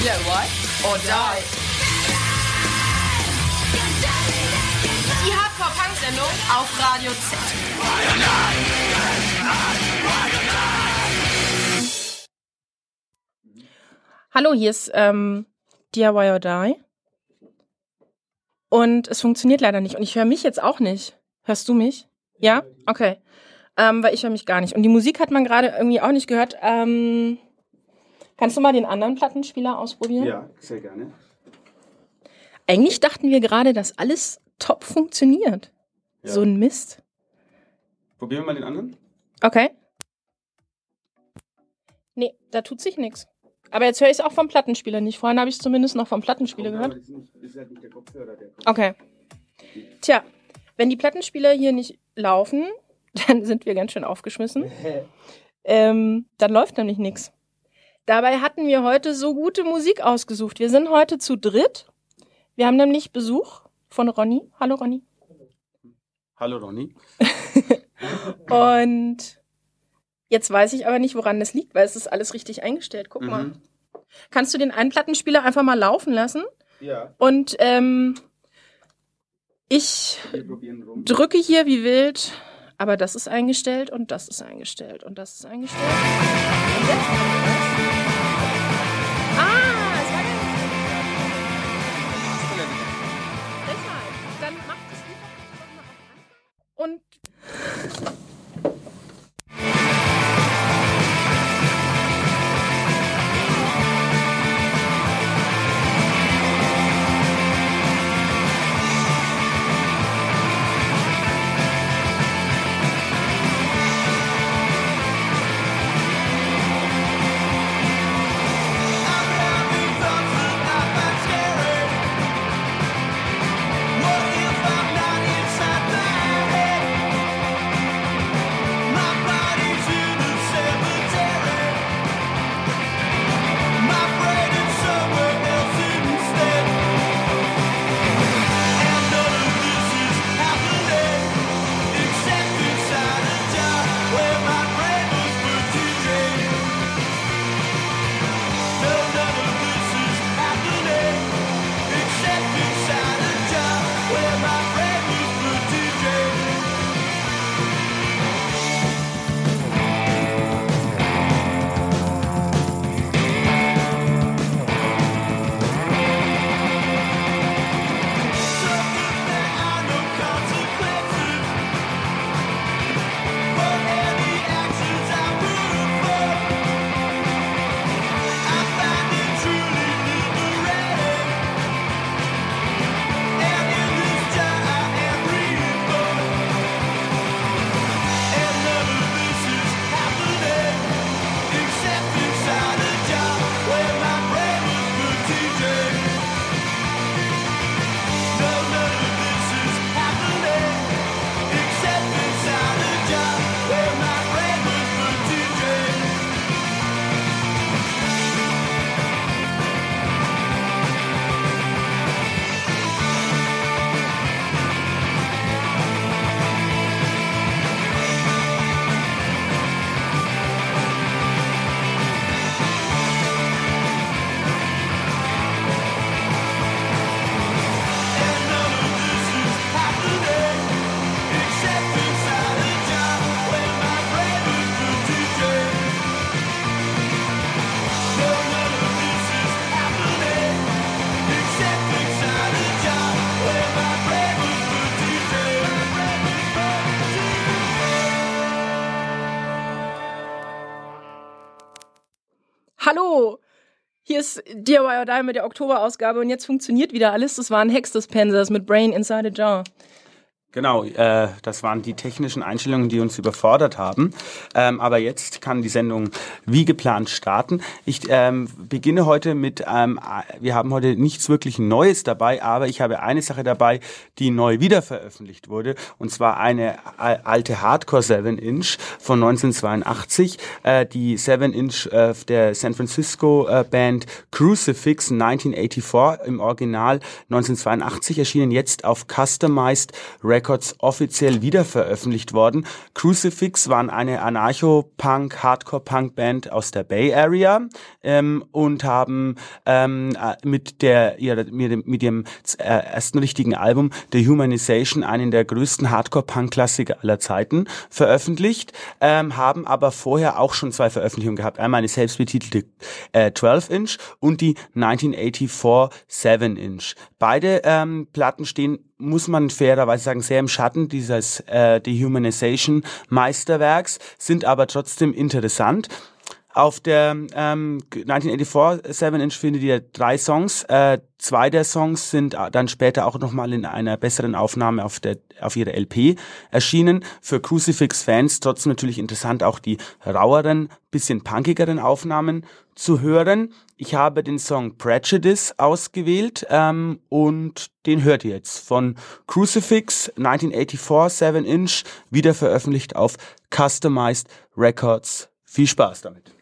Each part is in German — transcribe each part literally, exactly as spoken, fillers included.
know what? Or die. Die Hardcore-Punk-Sendung auf Radio Z. Hallo, hier ist ähm, D I Y or Die. Und es funktioniert leider nicht. Und ich höre mich jetzt auch nicht. Hörst du mich? Ja? Okay. Ähm, weil ich höre mich gar nicht. Und die Musik hat man gerade irgendwie auch nicht gehört. Ähm, kannst du mal den anderen Plattenspieler ausprobieren? Ja, sehr gerne. Eigentlich dachten wir gerade, dass alles top funktioniert. Ja. So ein Mist. Probieren wir mal den anderen? Okay. Nee, da tut sich nichts. Aber jetzt höre ich es auch vom Plattenspieler nicht. Vorhin habe ich es zumindest noch vom Plattenspieler gehört. Das ist, nicht, das ist halt nicht der Kopfhörer, der kommt. Okay. Tja, wenn die Plattenspieler hier nicht laufen, dann sind wir ganz schön aufgeschmissen. ähm, dann läuft nämlich nichts. Dabei hatten wir heute so gute Musik ausgesucht. Wir sind heute zu dritt. Wir haben nämlich Besuch von Ronny. Hallo Ronny. Hallo Ronny. Und jetzt weiß ich aber nicht, woran das liegt, weil es ist alles richtig eingestellt. Guck Mhm. mal. Kannst du den einen Plattenspieler einfach mal laufen lassen? Ja, Und ähm, ich wir probieren rum. drücke hier wie wild, aber das ist eingestellt und das ist eingestellt und das ist eingestellt. Und jetzt? Ah, es war gar nicht. Deshalb, dann macht es lieber noch mal auf Anfang und Hallo, hier ist D I Y or Die mit der Oktoberausgabe und jetzt funktioniert wieder alles. Das war ein Hex Dispensers mit Brain Inside a Jar. Genau, äh, das waren die technischen Einstellungen, die uns überfordert haben. Ähm, aber jetzt kann die Sendung wie geplant starten. Ich ähm, beginne heute mit, ähm, wir haben heute nichts wirklich Neues dabei, aber ich habe eine Sache dabei, die neu wiederveröffentlicht wurde. Und zwar eine alte Hardcore seven inch von neunzehnhundertzweiundachtzig. Äh, die seven inch äh, der San Francisco äh, Band Crucifix neunzehnhundertvierundachtzig im Original neunzehnhundertzweiundachtzig erschienen, jetzt auf Customized Records Records offiziell wiederveröffentlicht worden. Crucifix waren eine Anarcho-Punk, Hardcore-Punk-Band aus der Bay Area ähm, und haben ähm, mit der ihrer, mit dem, mit ihrem äh, ersten richtigen Album Dehumanization einen der größten Hardcore-Punk-Klassiker aller Zeiten veröffentlicht, ähm, haben aber vorher auch schon zwei Veröffentlichungen gehabt. Einmal eine selbstbetitelte äh, zwölf Inch und die neunzehnhundertachtzig seven Inch. Beide ähm, Platten stehen, muss man fairerweise sagen, sehr im Schatten dieses äh, Dehumanization Meisterwerks, sind aber trotzdem interessant. Auf der ähm, neunzehnhundertachtzig seven Inch findet ihr drei Songs. Äh, zwei der Songs sind dann später auch nochmal in einer besseren Aufnahme auf der auf ihrer L P erschienen. Für Crucifix-Fans trotzdem natürlich interessant, auch die raueren, bisschen punkigeren Aufnahmen zu hören. Ich habe den Song Prejudice ausgewählt ähm, und den hört ihr jetzt von Crucifix, neunzehnhundertachtzig seven Inch, wieder veröffentlicht auf Customized Records. Viel Spaß damit.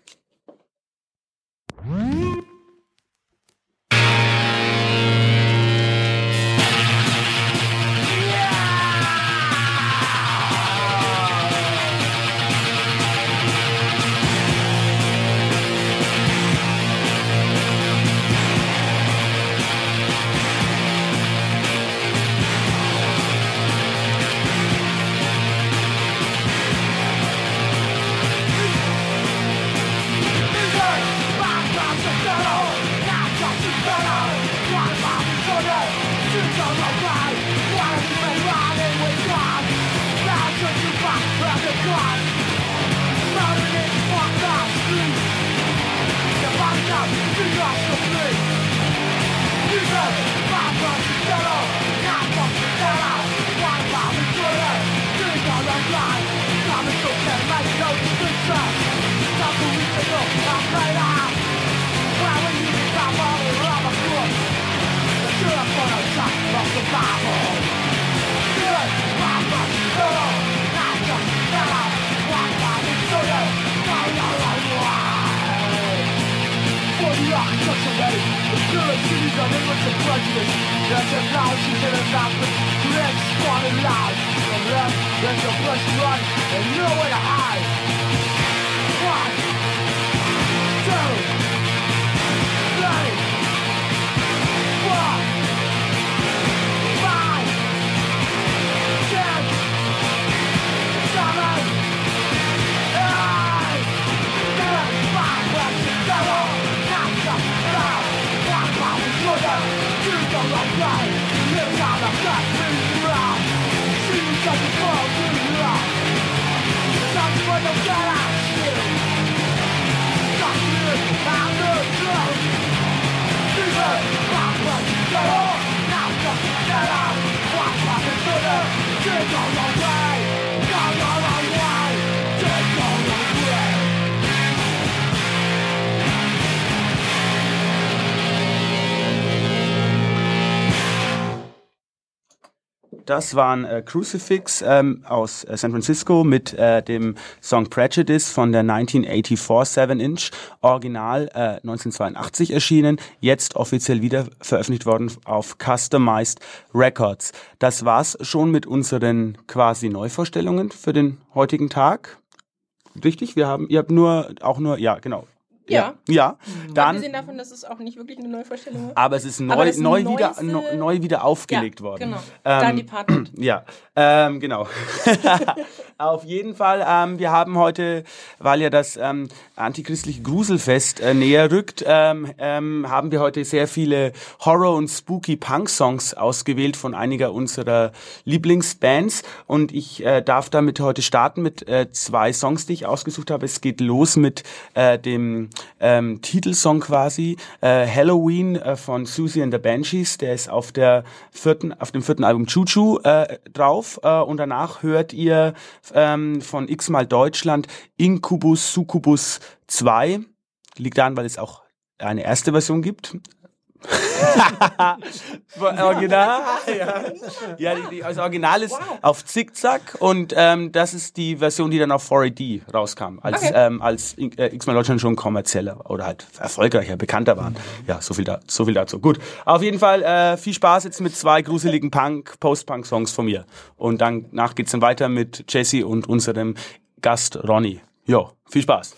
Das waren äh, Crucifix ähm, aus äh, San Francisco mit äh, dem Song Prejudice von der neunzehnhundertachtzig seven Inch, original äh, neunzehnhundertzweiundachtzig erschienen, jetzt offiziell wieder veröffentlicht worden auf Customized Records. Das war's schon mit unseren quasi Neuvorstellungen für den heutigen Tag. Richtig? Wir haben, ihr habt nur, auch nur, ja, genau. Ja. Ja, ja. Dann, abgesehen davon, dass es auch nicht wirklich eine Neuvorstellung ist. Aber es ist neu, das neu, neueste- wieder, neu, neu wieder aufgelegt ja, worden. Genau. Ähm, Dann Department. Ja, ähm, genau. Auf jeden Fall, ähm, wir haben heute, weil ja das ähm, antichristliche Gruselfest äh, näher rückt, ähm, ähm, haben wir heute sehr viele Horror- und Spooky-Punk-Songs ausgewählt von einiger unserer Lieblingsbands. Und ich äh, darf damit heute starten mit äh, zwei Songs, die ich ausgesucht habe. Es geht los mit äh, dem ähm, Titelsong quasi, äh, Halloween äh, von Susie and the Banshees. Der ist auf der vierten, auf dem vierten Album Choo Choo äh, drauf. Äh, und danach hört ihr ähm, von X-Mal Deutschland Incubus Succubus zwei. Liegt daran, weil es auch eine erste Version gibt. Original, ja. Ja, die, die, das Original ist wow. auf Zickzack und ähm, das ist die Version, die dann auf four A D rauskam, als, okay. ähm, als äh, X-Men Deutschland schon kommerzieller oder halt erfolgreicher, bekannter waren. Ja, so viel, da, so viel dazu. Gut, auf jeden Fall äh, viel Spaß jetzt mit zwei gruseligen Punk, Post-Punk-Songs von mir. Und danach geht's dann weiter mit Jesse und unserem Gast Ronny. Jo, viel Spaß.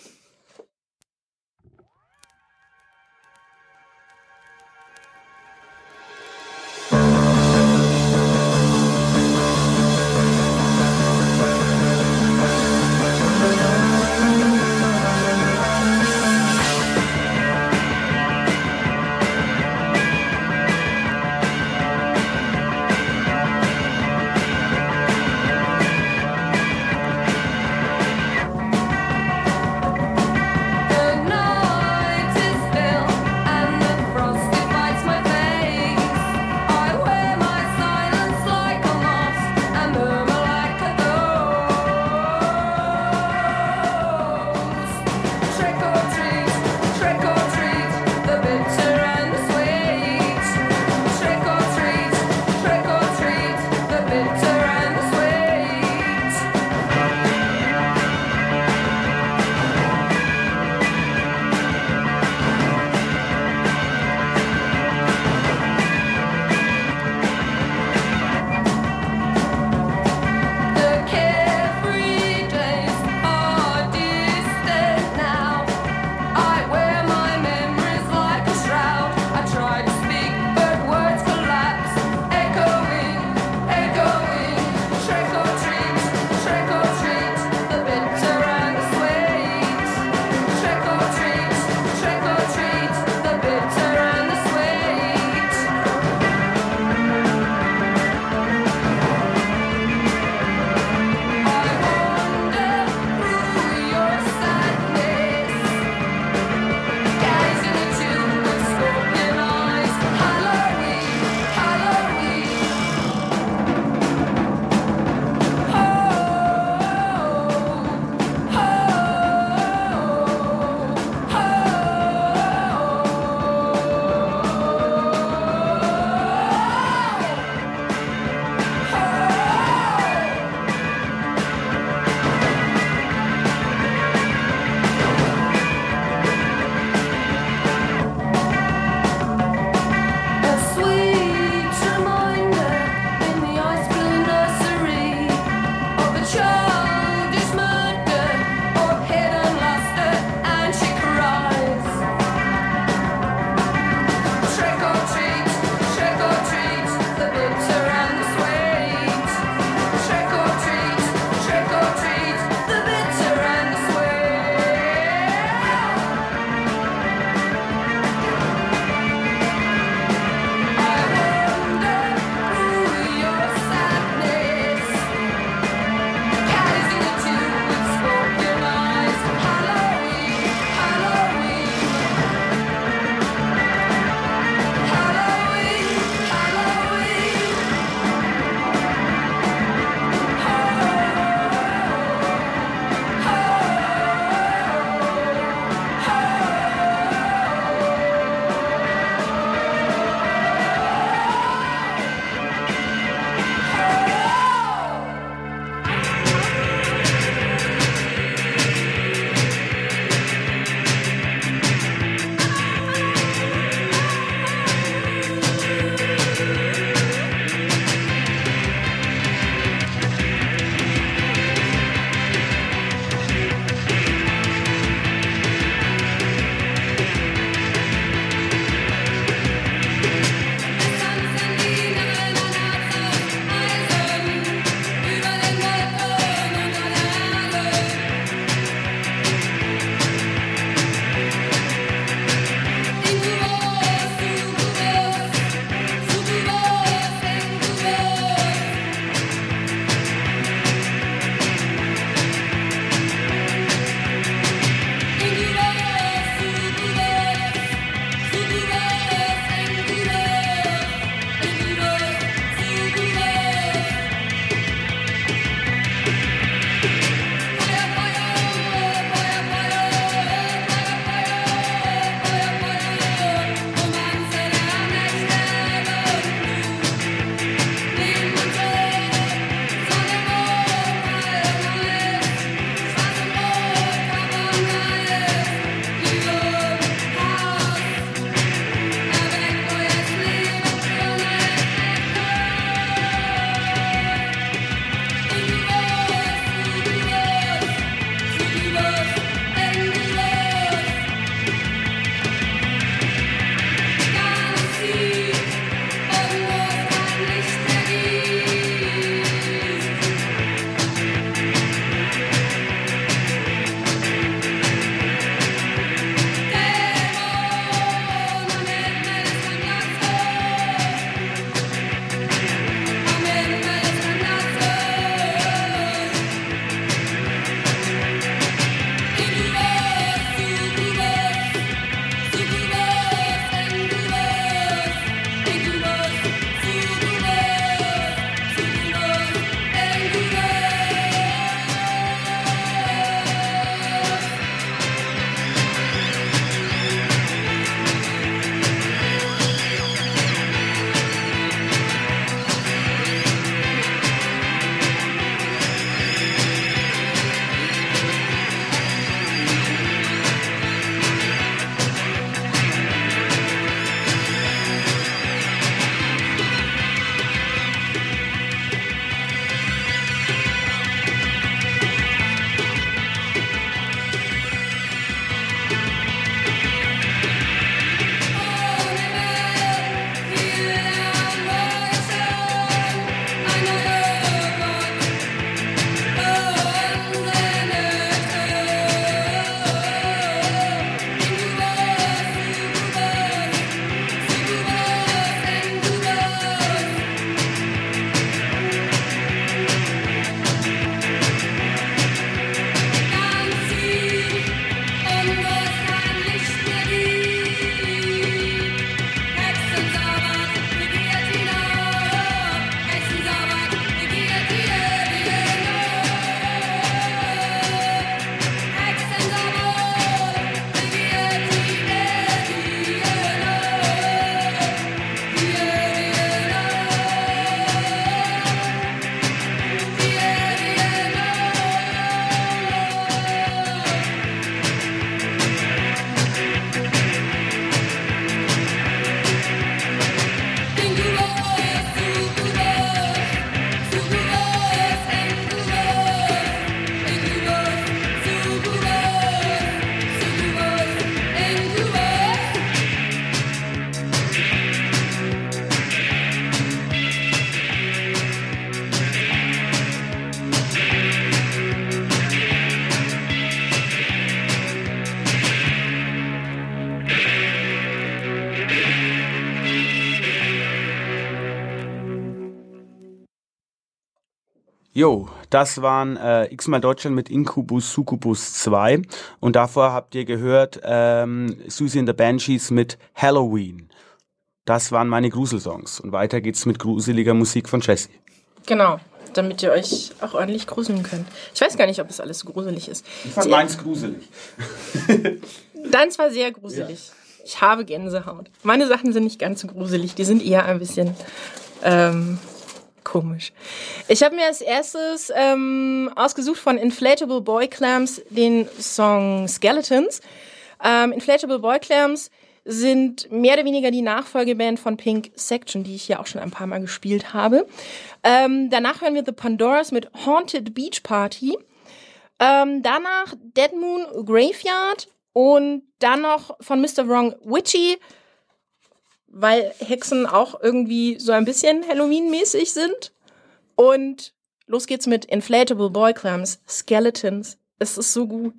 Jo, das waren äh, X-mal Deutschland mit Incubus Succubus zwei und davor habt ihr gehört ähm, Susie and the Banshees mit Halloween. Das waren meine Gruselsongs und weiter geht's mit gruseliger Musik von Jessie. Genau, damit ihr euch auch ordentlich gruseln könnt. Ich weiß gar nicht, ob es alles so gruselig ist. Ich fand meins gruselig. Deins war sehr gruselig. Ja. Ich habe Gänsehaut. Meine Sachen sind nicht ganz so gruselig, die sind eher ein bisschen ähm, komisch. Ich habe mir als erstes ähm, ausgesucht von Inflatable Boy Clams den Song Skeletons. Ähm, Inflatable Boy Clams sind mehr oder weniger die Nachfolgeband von Pink Section, die ich hier auch schon ein paar Mal gespielt habe. Ähm, danach hören wir The Pandoras mit Haunted Beach Party. Ähm, danach Dead Moon Graveyard und dann noch von Mister Wrong Witchy, weil Hexen auch irgendwie so ein bisschen Halloween-mäßig sind. Und los geht's mit Inflatable Boy Clams, Skeletons. Es ist so gut.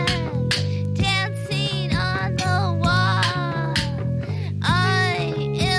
Dancing on the wall, I am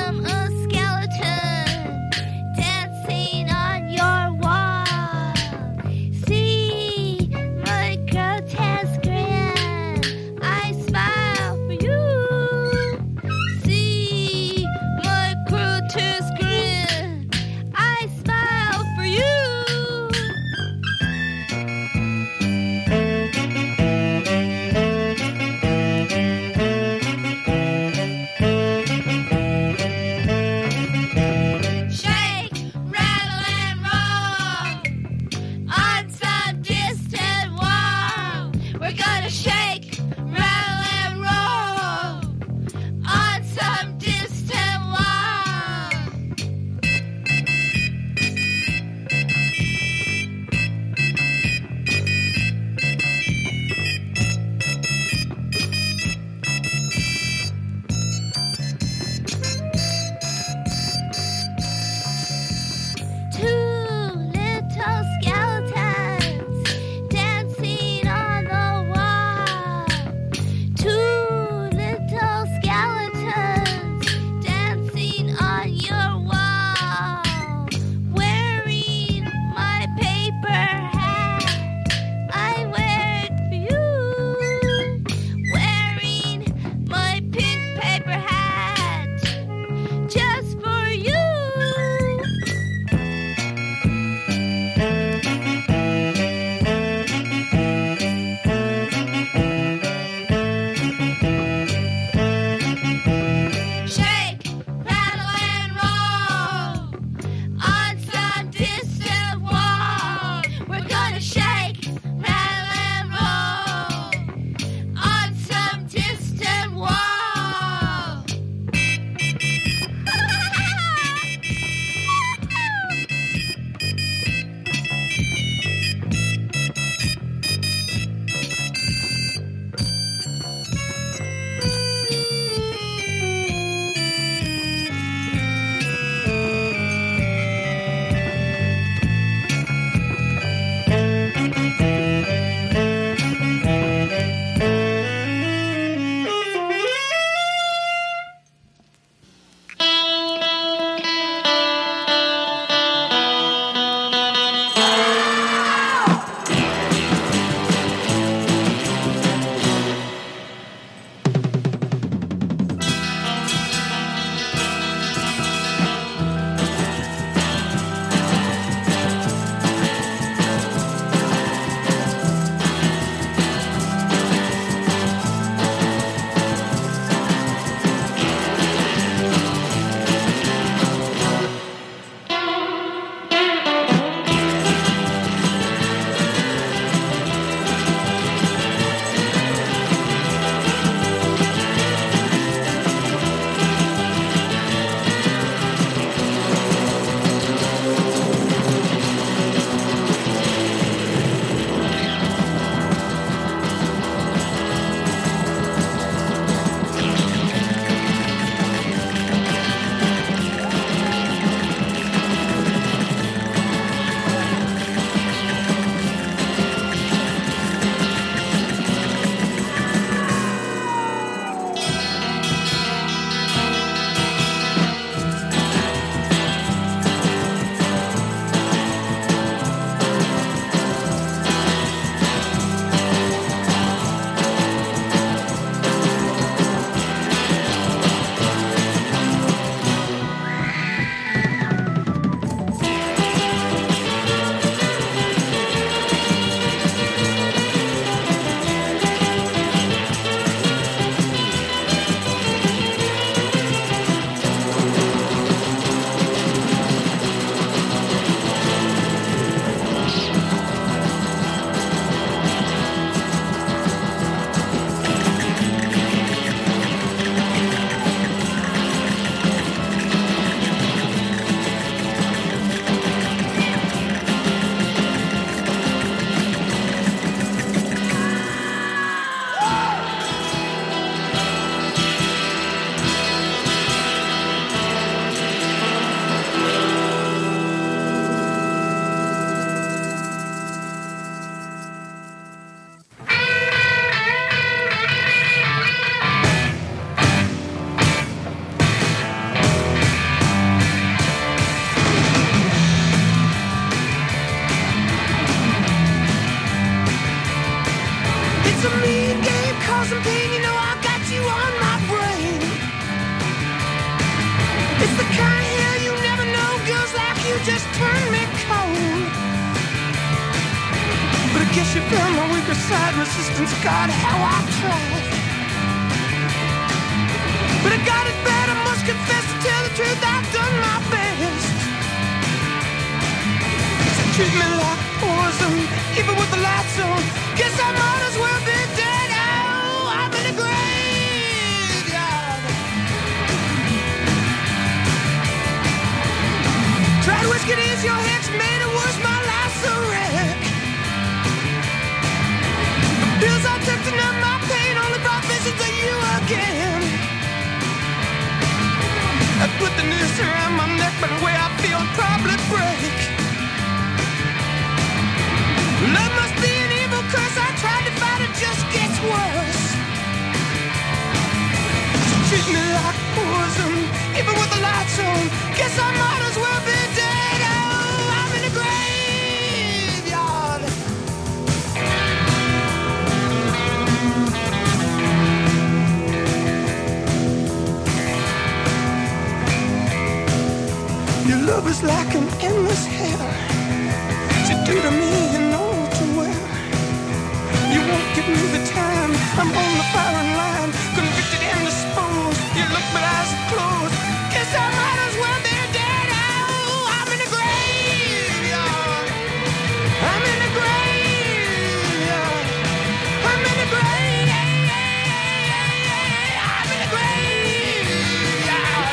just turned me cold. But I guess you found my weaker side, resistance, God, how I tried. But I got it bad, I must confess, to tell the truth, I've done my best. So treat me like poison, even with the lights on. Guess I might as well be dead. Oh, I'm in the graveyard. Tried whiskey to ease your hex, made it worse, my life's a wreck. The pills I took to numb my pain only brought visions of you again. I put the noose around my neck, but the way I feel I'd probably break. Love must be an evil curse, I tried to fight it, just gets worse. So treat me like poison, even with the lights on. Guess I might as well be dead. Oh, I'm in the graveyard. Your love is like an endless hell. You do to me, you know too well. You won't give me the time. I'm on the firing line, convicted and disposed. You look, but eyes are closed. Guess I might as well be dead. Oh, I'm in the graveyard. I'm in the graveyard. I'm in the graveyard. I'm in the graveyard.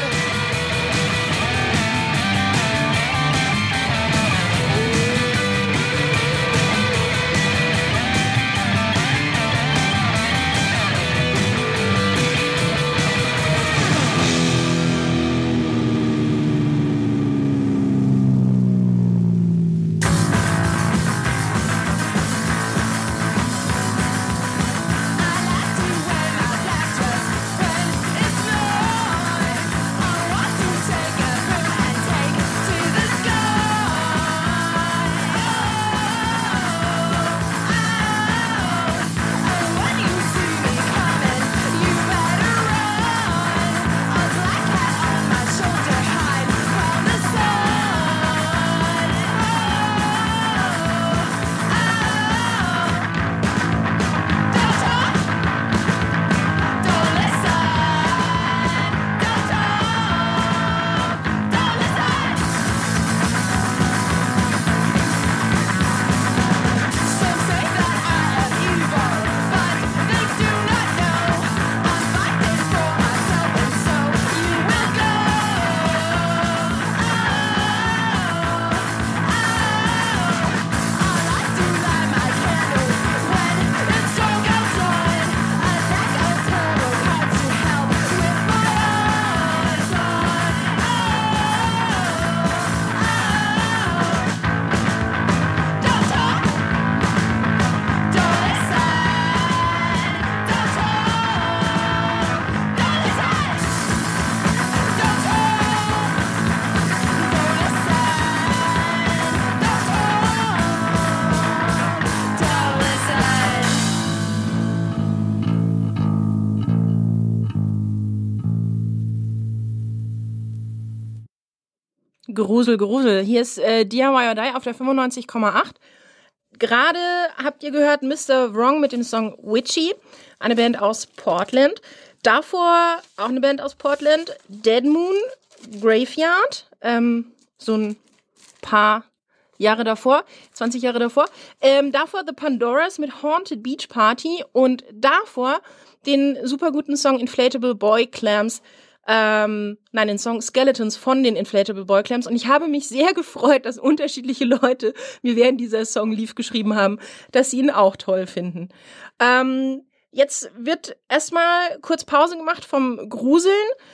Grusel, Grusel. Hier ist äh, D I Y or Die auf der fünfundneunzig Komma acht. Gerade habt ihr gehört Mister Wrong mit dem Song Witchy, eine Band aus Portland. Davor auch eine Band aus Portland, Dead Moon, Graveyard, ähm, so ein paar Jahre davor, zwanzig Jahre davor. Ähm, davor The Pandoras mit Haunted Beach Party und davor den super guten Song Inflatable Boy Clams, ähm, nein, den Song Skeletons von den Inflatable Boy Clams. Und ich habe mich sehr gefreut, dass unterschiedliche Leute mir während dieser Song lief geschrieben haben, dass sie ihn auch toll finden. Ähm, jetzt wird erstmal kurz Pause gemacht vom Gruseln.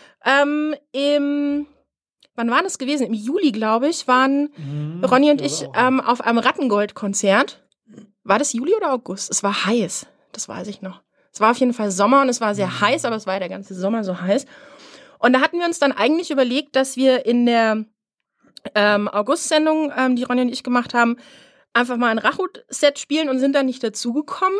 Ähm, im Wann war das gewesen? Im Juli, glaube ich, waren mhm, Ronny und ich ähm, auf einem Rattengold-Konzert. War das Juli oder August? Es war heiß, das weiß ich noch. Es war auf jeden Fall Sommer und es war sehr mhm. heiß, aber es war ja der ganze Sommer so heiß. Und da hatten wir uns dann eigentlich überlegt, dass wir in der ähm, August-Sendung, ähm, die Ronny und ich gemacht haben, einfach mal ein Rachut-Set spielen und sind dann nicht dazugekommen.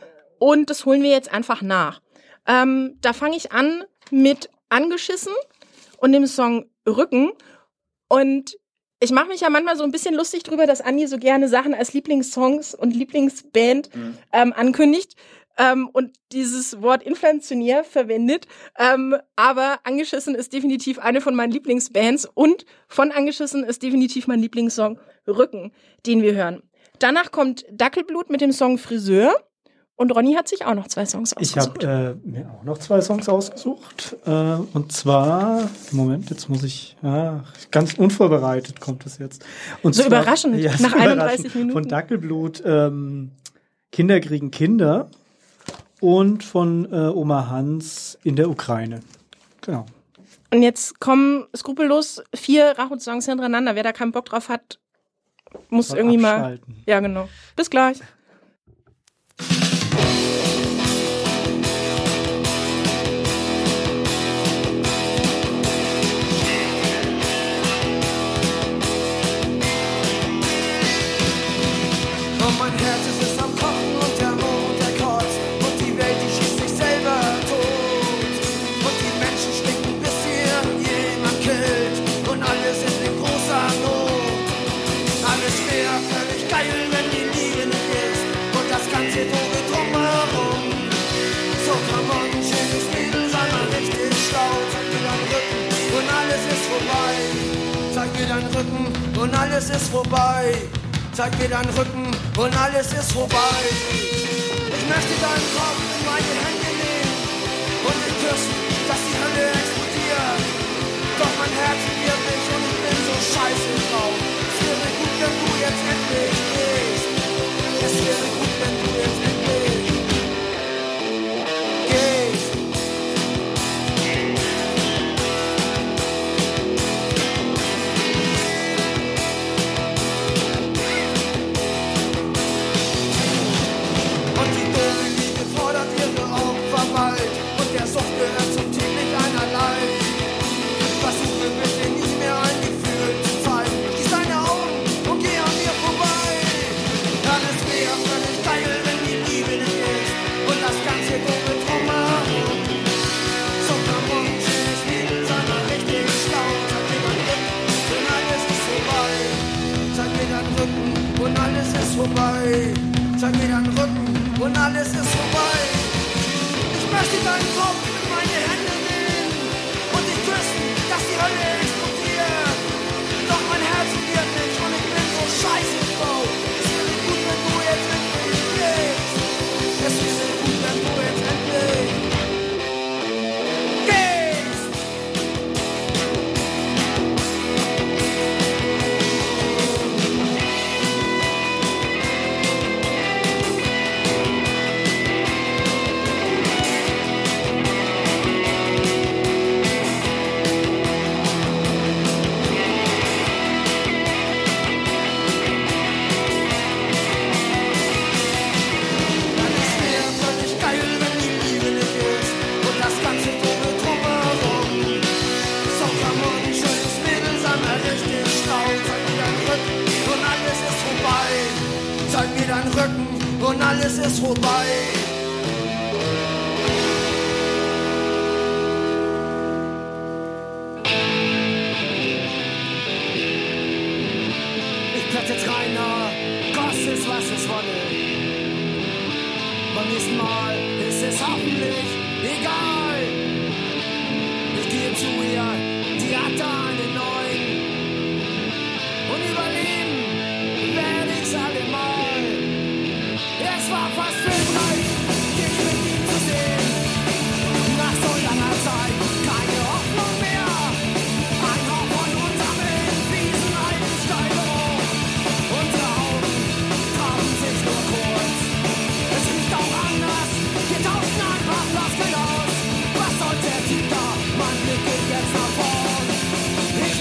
Und das holen wir jetzt einfach nach. Ähm, da fange ich an mit Angeschissen und dem Song Rücken. Und ich mache mich ja manchmal so ein bisschen lustig drüber, dass Andi so gerne Sachen als Lieblingssongs und Lieblingsband mhm. ähm, ankündigt ähm, und dieses Wort inflationär verwendet. Ähm, aber Angeschissen ist definitiv eine von meinen Lieblingsbands und von Angeschissen ist definitiv mein Lieblingssong Rücken, den wir hören. Danach kommt Dackelblut mit dem Song Friseur. Und Ronny hat sich auch noch zwei Songs ausgesucht. Ich habe äh, mir auch noch zwei Songs ausgesucht. Äh, und zwar, Moment, jetzt muss ich, ja, ganz unvorbereitet kommt es jetzt. Und so zwar, überraschend, ja, nach so einunddreißig überraschend. Minuten. Von Dackelblut, ähm, Kinder kriegen Kinder und von äh, Oma Hans in der Ukraine. Genau. Und jetzt kommen skrupellos vier Rachut-Songs hintereinander. Wer da keinen Bock drauf hat, muss Soll irgendwie abschalten. mal... Ja, genau. Bis gleich. Und mein Herz ist es am Kochen und der Mond, der kotzt und die Welt, die schießt sich selber tot. Und die Menschen stinken, bis hier jemand killt und alle sind in großer Not. Alles wäre völlig geil, wenn die Liebe nicht ist und das ganze doofe drumherum. So kann man ein schönes Mädel sein, mal richtig schlau. Zeig mir deinen Rücken und alles ist vorbei. Zeig mir deinen Rücken und alles ist vorbei. Zeig mir deinen Rücken und alles ist vorbei. Ich möchte deinen Kopf in meine Hände nehmen und dich küssen, dass die Hölle explodiert. Doch mein Herz wird nicht und ich bin so scheiße drauf. Es wäre gut, wenn du jetzt endlich gehst. Es wäre gut, wenn du jetzt endlich gehst. Und der Sucht gehört zum Team nicht einerlei. Versuche bitte nicht mehr ein Gefühl zu zeigen. Schließ deine Augen und geh an mir vorbei. Alles wäre völlig geil, wenn die Liebe nicht ist und das ganze doofe drumherum. So kann man ein schönes Mädel sein, mal richtig schlau. Zeig mir deinen Rücken und alles ist vorbei. Zeig mir deinen Rücken und alles ist vorbei. Ich möchte deinen Kopf in meine Hände nehmen und dich küssen, dass die Hölle explodiert. Doch mein Herz wird nicht und ich bin so scheiße drauf. Es wäre gut, wenn du jetzt endlich gehst. Es wäre gut, wenn du jetzt endlich gehst. Und alles ist vorbei. Ich platz jetzt rein, kostet es, was es wolle. Beim nächsten Mal ist es hoffentlich egal. Ich gehe zu ihr, die hat da einen neuen. Und überleben werde ich's allemal. Es war fast filmreich, dich mit ihm zu sehen. Nach so langer Zeit keine Hoffnung mehr. Ein Hauch von unserem fiesen alten Steigeruch. Unsere Augen trafen sich nur kurz. Es riecht auch anders, wir tauschen einfach Floskeln aus. Was soll der Typ da? Mein Blick geht jetzt nach vorn. Ich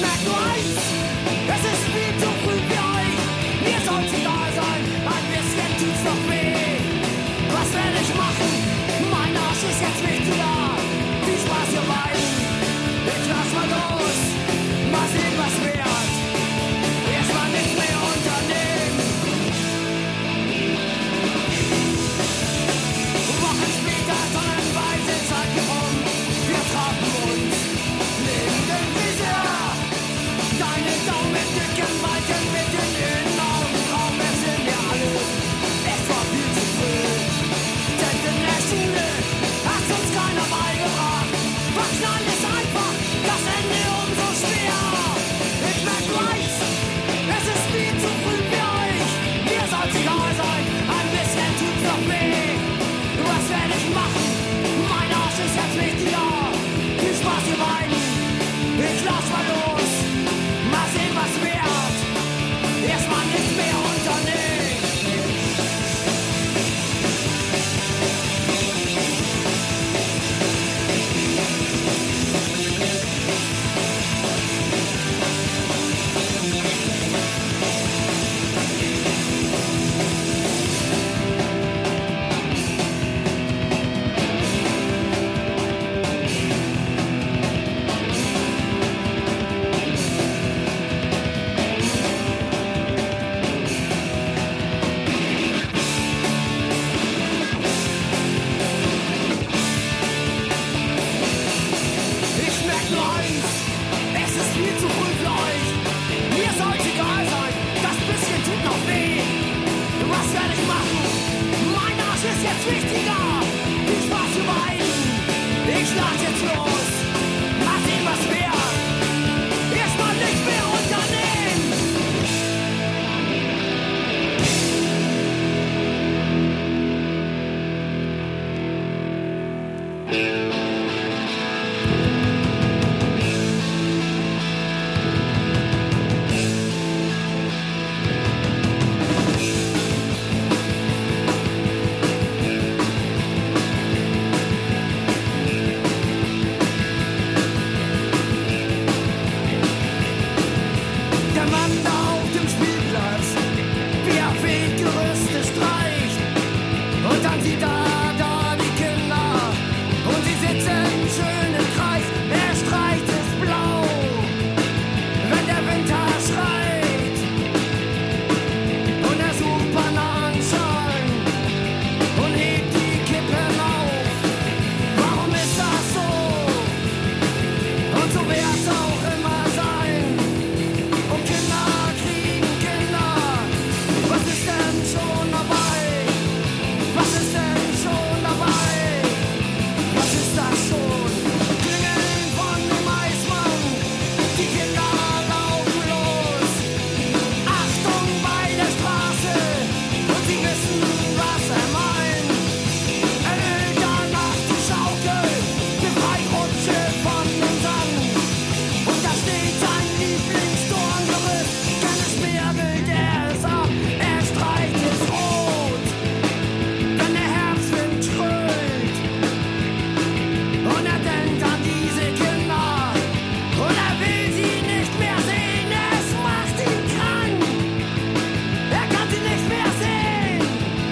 Mann da auf dem Spielplatz, wie er Feldgerüste streicht. Und dann sieht er da die Kinder und sie sitzen schön im Kreis. Er streicht es blau, wenn der Winter schreit. Und er sucht Bananenschalen und hebt die Kippen auf. Warum ist das so? Und so wird's auch immer sein. Und Kinder kriegen Kinder. Was ist denn schon dabei? Was ist denn schon dabei? Was ist das schon? Klingeln von dem Eismann. Die Kinder laufen los. Achtung bei der Straße. Und sie wissen, was er meint. Er will danach die Schaukel. Befreit Rutsche von dem Sand. Und da steht sein Lieblingstorngerüst. Keine Sperrbild, er ist ab. Er streicht es rot. Wenn der Herbstwind trölt. Und er denkt an diese Kinder. Und er will sie nicht mehr sehen. Es macht ihn krank. Er kann sie nicht mehr sehen.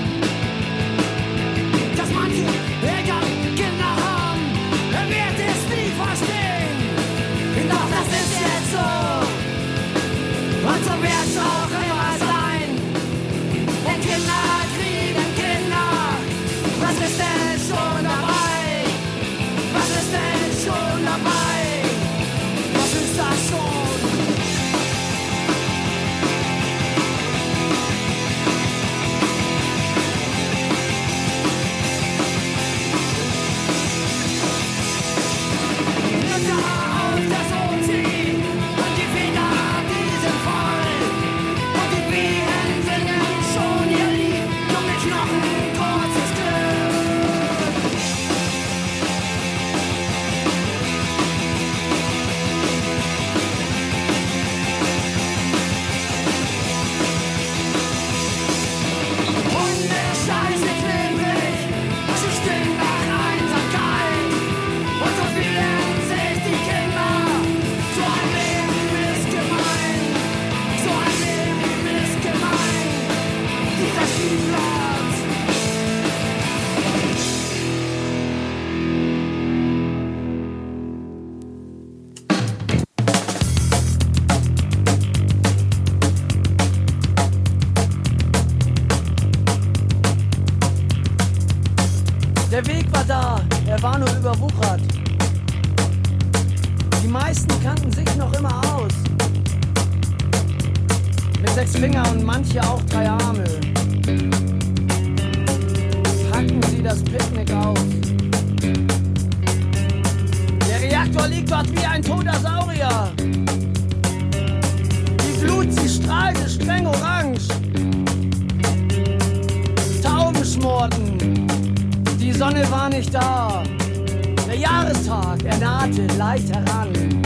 Dass manche Eltern Kinder haben, er wird es nie verstehen. Doch das ist jetzt so. Und so wird's auch immer sein. Denn Kinder kriegen Kinder. Was ist denn schon dabei? Was ist denn schon dabei? Was ist das schon? Mütter auf der Sozi und die Väter, die sind voll. Und die Wehen singen schon ihr Lied, junge Knochen, kurzes Glück. Hunde scheiße klebrig, sie stinken nach Einsamkeit. Und so fühlen sich die Kinder, so ein Leben ist gemein. So ein Leben ist gemein, dieser Spielplatz. Der Weg war da, er war nur überwuchert. Die meisten kannten sich noch immer aus. Mit sechs Finger und manche auch drei Arme. Packten sie das Picknick aus. Der Reaktor liegt dort wie ein toter Saurier. Die Flut, sie strahlte streng orange. Tauben schmorten. Die Sonne war nicht da. Der Jahrestag, er nahte leicht heran.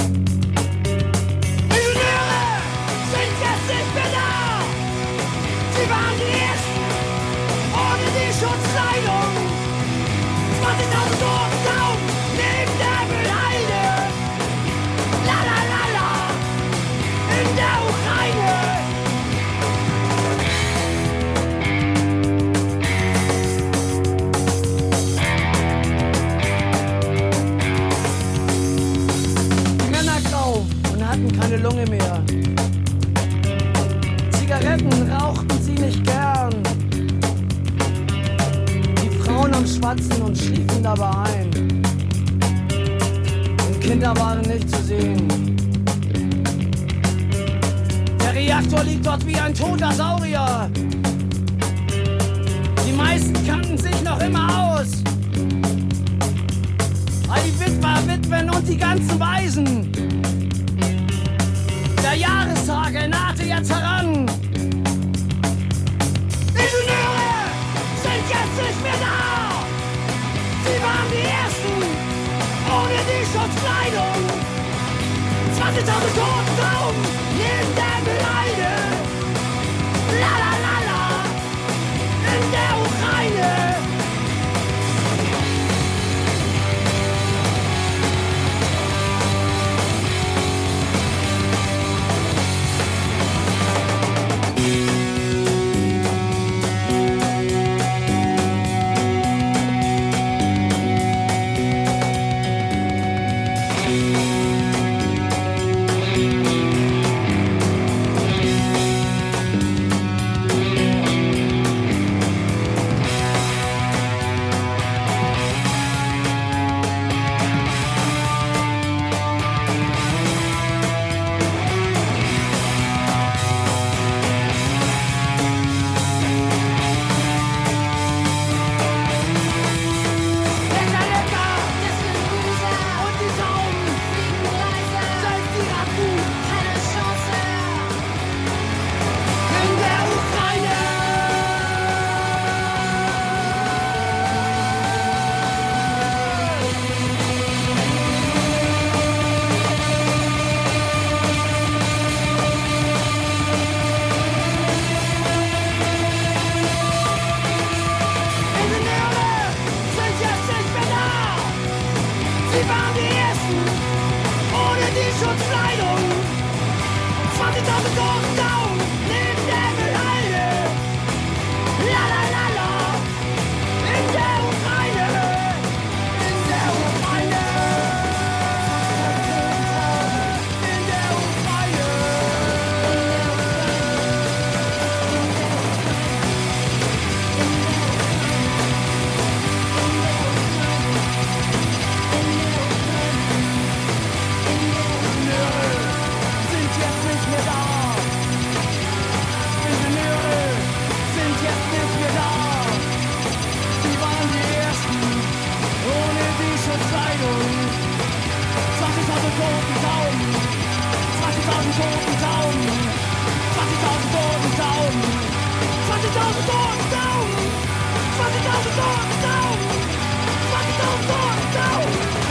Ingenieure sind jetzt nicht mehr da. Sie waren die Ersten ohne die Schutzkleidung. zwanzigtausend Toten kaum neben der Müllhalde. La la la la in der Ukraine. Hatten keine Lunge mehr. Zigaretten rauchten sie nicht gern. Die Frauen am Schwatzen und schliefen dabei ein. Und Kinder waren nicht zu sehen. Der Reaktor liegt dort wie ein toter Saurier. Die meisten kannten sich noch immer aus. All die Witwer, Witwen und die ganzen Waisen. Der Jahrestag, er nahte jetzt heran. Ingenieure sind jetzt nicht mehr da. Sie waren die Ersten ohne die Schutzkleidung. zwanzigtausend Toten kaum neben der Müllhalde. La la la la in der Ukraine. zwanzigtausend Toten down, zwanzigtausend Toten down, zwanzigtausend Toten down.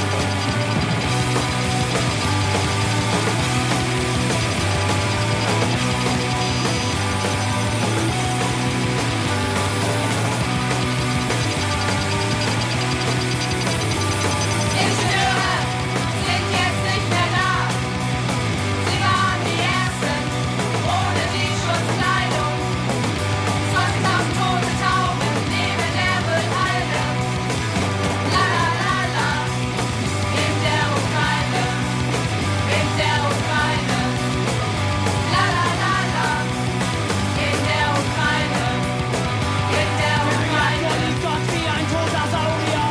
Ingenieure sind jetzt nicht mehr da. Sie waren die Ersten ohne die Schutzkleidung. zwanzigtausend tote Tauben neben der Müllhalde. La la la la, in der Ukraine, in der Ukraine. La la la la, in der Ukraine, in der Ukraine. Liegt dort wie ein toter Saurier.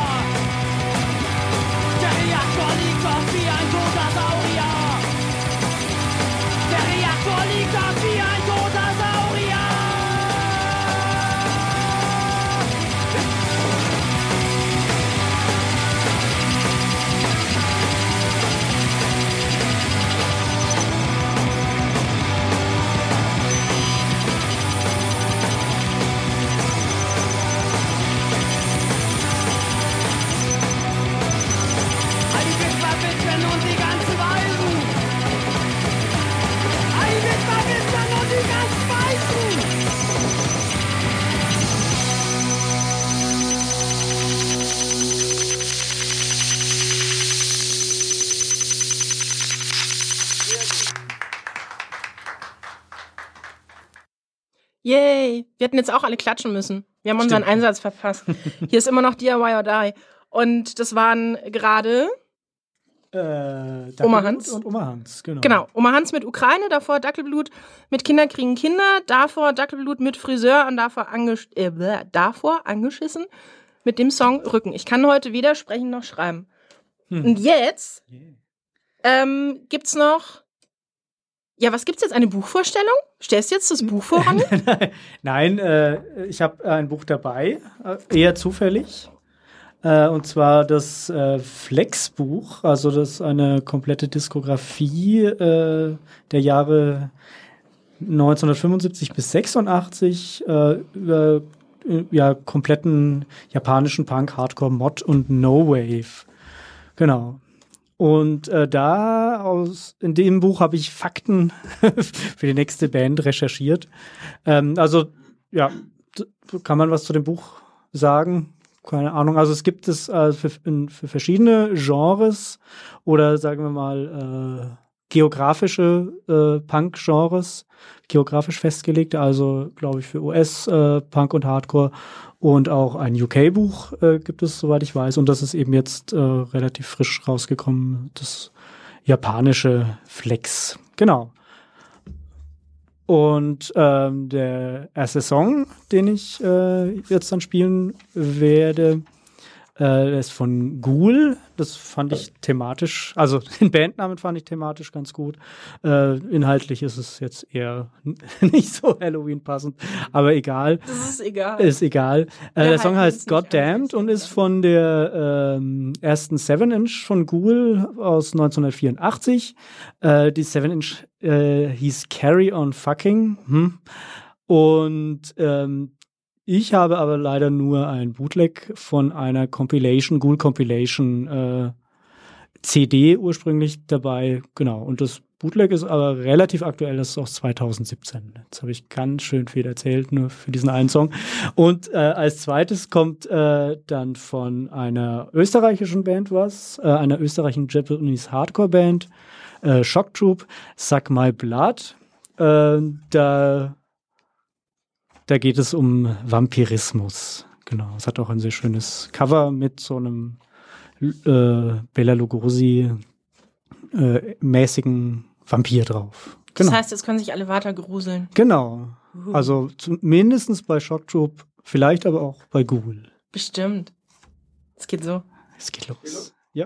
Der Reaktor liegt dort wie ein toter Saurier. Der Reaktor liegt dort wie ein toter Saurier. All die Witwer-Witwen und die ganzen Weisen. All die Witwer-Witwen und die ganzen Weisen. Yay! Wir hätten jetzt auch alle klatschen müssen. Wir haben unseren Einsatz verpasst. Hier ist immer noch D I Y or Die. Und das waren gerade, Äh, Oma Hans. und Oma Hans, genau. genau, Oma Hans mit Ukraine, davor Dackelblut mit Kinder kriegen Kinder, davor Dackelblut mit Friseur und davor, angesch äh, bläh, davor angeschissen mit dem Song Rücken. Ich kann heute weder sprechen noch schreiben. Hm. Und jetzt ähm, gibt's noch, ja, was gibt's jetzt? Eine Buchvorstellung? Stellst du jetzt das Buch vor, Ronny? Nein, äh, ich habe ein Buch dabei, äh, eher zufällig. Äh, und zwar das äh, Flex-Buch, also das ist eine komplette Diskografie äh, der Jahre neunzehnhundertfünfundsiebzig bis sechsundachtzig äh, über äh, ja, kompletten japanischen Punk, Hardcore, Mod und No-Wave. Genau. Und äh, da aus in dem Buch habe ich Fakten für die nächste Band recherchiert. Ähm, also ja, d- kann man was zu dem Buch sagen? Keine Ahnung. Also es gibt es äh, für, in, für verschiedene Genres oder sagen wir mal äh, geografische äh, Punk-Genres, geografisch festgelegte. Also glaube ich für U S-Punk äh, und Hardcore. Und auch ein U K-Buch äh, gibt es, soweit ich weiß. Und das ist eben jetzt äh, relativ frisch rausgekommen, das japanische Flex. Genau. Und ähm, der erste Song, den ich äh, jetzt dann spielen werde, äh, der ist von Ghoul. Das fand ich thematisch, also den Bandnamen fand ich thematisch ganz gut. Äh, inhaltlich ist es jetzt eher nicht so Halloween passend, aber egal. Das ist egal. Ist egal. Äh, Wir der Song halten heißt uns nicht Goddamned an. und ist von der ähm, ersten seven inch von Ghoul aus neunzehnhundertvierundachtzig. Äh, die seven inch äh, hieß Carry on Fucking. Hm. Und ähm, ich habe aber leider nur ein Bootleg von einer Compilation, Ghoul Compilation äh, C D ursprünglich dabei. Genau. Und das Bootleg ist aber relativ aktuell, das ist aus zweitausendsiebzehn. Jetzt habe ich ganz schön viel erzählt, nur für diesen einen Song. Und äh, als zweites kommt äh, dann von einer österreichischen Band was, äh, einer österreichischen Japanese Hardcore Band, äh, Shock Troop, Suck My Blood. Äh, da Da geht es um Vampirismus. Genau. Es hat auch ein sehr schönes Cover mit so einem äh, Bela Lugosi äh, mäßigen Vampir drauf. Genau. Das heißt, jetzt können sich alle weiter gruseln. Genau. Also mindestens bei Shock Troop, vielleicht aber auch bei Ghoul. Bestimmt. Es geht so. Es geht los. Ja.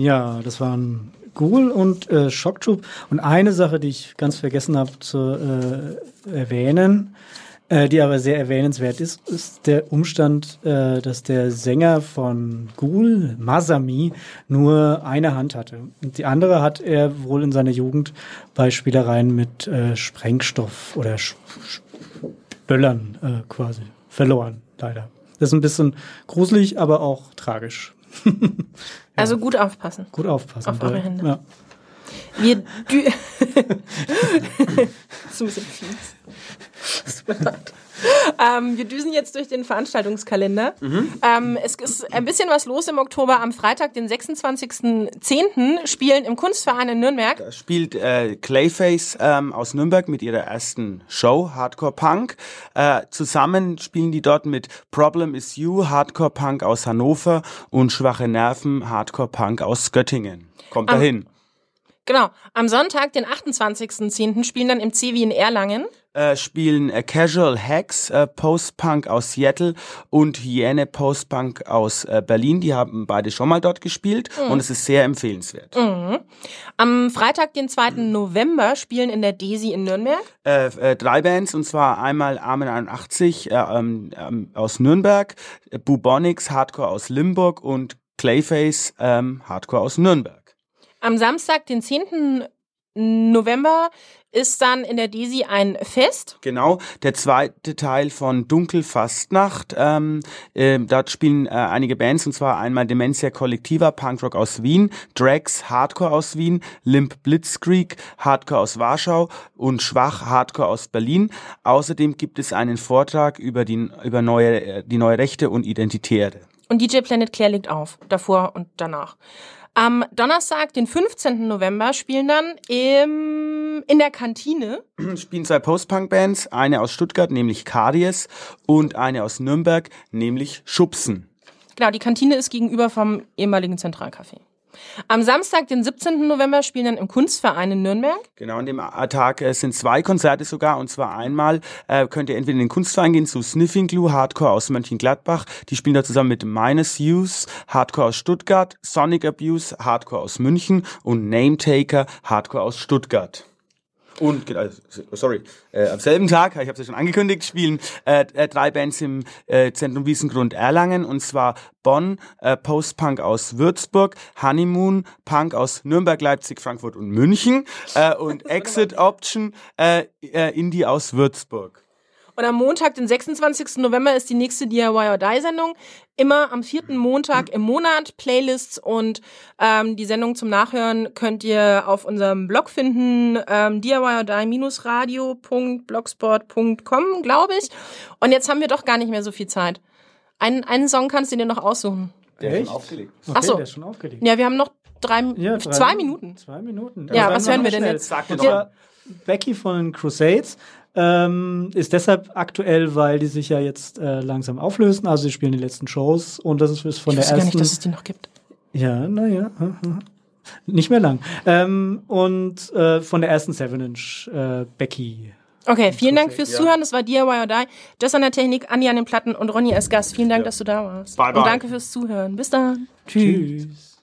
Ja, das waren Ghoul und äh, Shock Troop. Und eine Sache, die ich ganz vergessen habe zu äh, erwähnen, äh, die aber sehr erwähnenswert ist, ist der Umstand, äh, dass der Sänger von Ghoul, Masami, nur eine Hand hatte. Und die andere hat er wohl in seiner Jugend bei Spielereien mit äh, Sprengstoff oder Sch- Sch- Böllern äh, quasi verloren, leider. Das ist ein bisschen gruselig, aber auch tragisch. Also gut aufpassen. Gut aufpassen. Auf eure Hände. Ja. Wir dü- das ist ein bisschen fies. Es tut mir leid. Ähm, wir düsen jetzt durch den Veranstaltungskalender. Mhm. Ähm, es ist ein bisschen was los im Oktober. Am Freitag, den sechsundzwanzigsten zehnten spielen im Kunstverein in Nürnberg. Da spielt äh, Clayface ähm, aus Nürnberg mit ihrer ersten Show, Hardcore Punk. Äh, zusammen spielen die dort mit Problem Is You, Hardcore Punk aus Hannover und Schwache Nerven, Hardcore Punk aus Göttingen. Kommt Am- dahin. Genau. Am Sonntag, den achtundzwanzigsten zehnten spielen dann im C wie in Erlangen. Äh, spielen äh, Casual Hacks, äh, Post-Punk aus Seattle und Hyäne Post-Punk aus äh, Berlin. Die haben beide schon mal dort gespielt mhm. und es ist sehr empfehlenswert. Mhm. Am Freitag, den zweiten November, spielen in der Desi in Nürnberg. Äh, äh, drei Bands, und zwar einmal Amen einundachtzig äh, ähm, ähm, aus Nürnberg, äh, Bubonics, Hardcore aus Limburg und Clayface, ähm, Hardcore aus Nürnberg. Am Samstag, den zehnten November, ist dann in der Desi ein Fest. Genau, der zweite Teil von Dunkelfastnacht. Ähm, äh, dort spielen äh, einige Bands, und zwar einmal Dementia Collectiva, Punkrock aus Wien, Drax, Hardcore aus Wien, Limp Blitzkrieg, Hardcore aus Warschau und Schwach, Hardcore aus Berlin. Außerdem gibt es einen Vortrag über die, über neue, äh, die neue Rechte und Identitäre. Und D J Planet Claire legt auf, davor und danach. Am Donnerstag, den fünfzehnten November, spielen dann im, in der Kantine. Spielen zwei Post-Punk-Bands, eine aus Stuttgart, nämlich Karies, und eine aus Nürnberg, nämlich Schubsen. Genau, die Kantine ist gegenüber vom ehemaligen Zentralcafé. Am Samstag, den siebzehnten November, spielen dann im Kunstverein in Nürnberg. Genau, an dem Tag äh, sind zwei Konzerte sogar, und zwar einmal äh, könnt ihr entweder in den Kunstverein gehen zu Sniffing Glue, Hardcore aus Mönchengladbach. Die spielen da zusammen mit Minus Use, Hardcore aus Stuttgart, Sonic Abuse, Hardcore aus München und Nametaker, Hardcore aus Stuttgart. Und, äh, sorry, äh, am selben Tag, ich habe es ja schon angekündigt, spielen äh, äh, drei Bands im äh, Zentrum Wiesengrund Erlangen, und zwar Bonn, äh, Post-Punk aus Würzburg, Honeymoon, Punk aus Nürnberg, Leipzig, Frankfurt und München äh, und Exit Option, äh, äh, Indie aus Würzburg. Und am Montag, den sechsundzwanzigsten November, ist die nächste D I Y or Die Sendung. Immer am vierten Montag im Monat, Playlists und ähm, die Sendung zum Nachhören könnt ihr auf unserem Blog finden, ähm, D I Y or Die radio punkt blogspot punkt com, glaube ich. Und jetzt haben wir doch gar nicht mehr so viel Zeit. Einen, einen Song kannst du dir noch aussuchen. Der Echt? ist schon aufgelegt. Okay, Ach so. der ist schon aufgelegt. Ja, wir haben noch drei, Ja, drei zwei Minuten. Zwei Minuten. Ja, Dann was sagen hören wir noch denn schnell. jetzt? Sag mir Und doch zwar Becky von Crusades. Ähm, ist deshalb aktuell, weil die sich ja jetzt äh, langsam auflösen. Also sie spielen die letzten Shows und das ist von Ich der wusste ersten. gar nicht, dass es die noch gibt. Ja, naja. Nicht mehr lang. Ähm, und äh, von der ersten Seven-Inch äh, Becky. Okay, vielen Dank fürs ja. Zuhören. Das war D I Y or Die. Jess an der Technik, Andi an den Platten und Ronny als Gast. Vielen Dank, dass du da warst. Bye, bye. Und danke fürs Zuhören. Bis dann. Tschüss.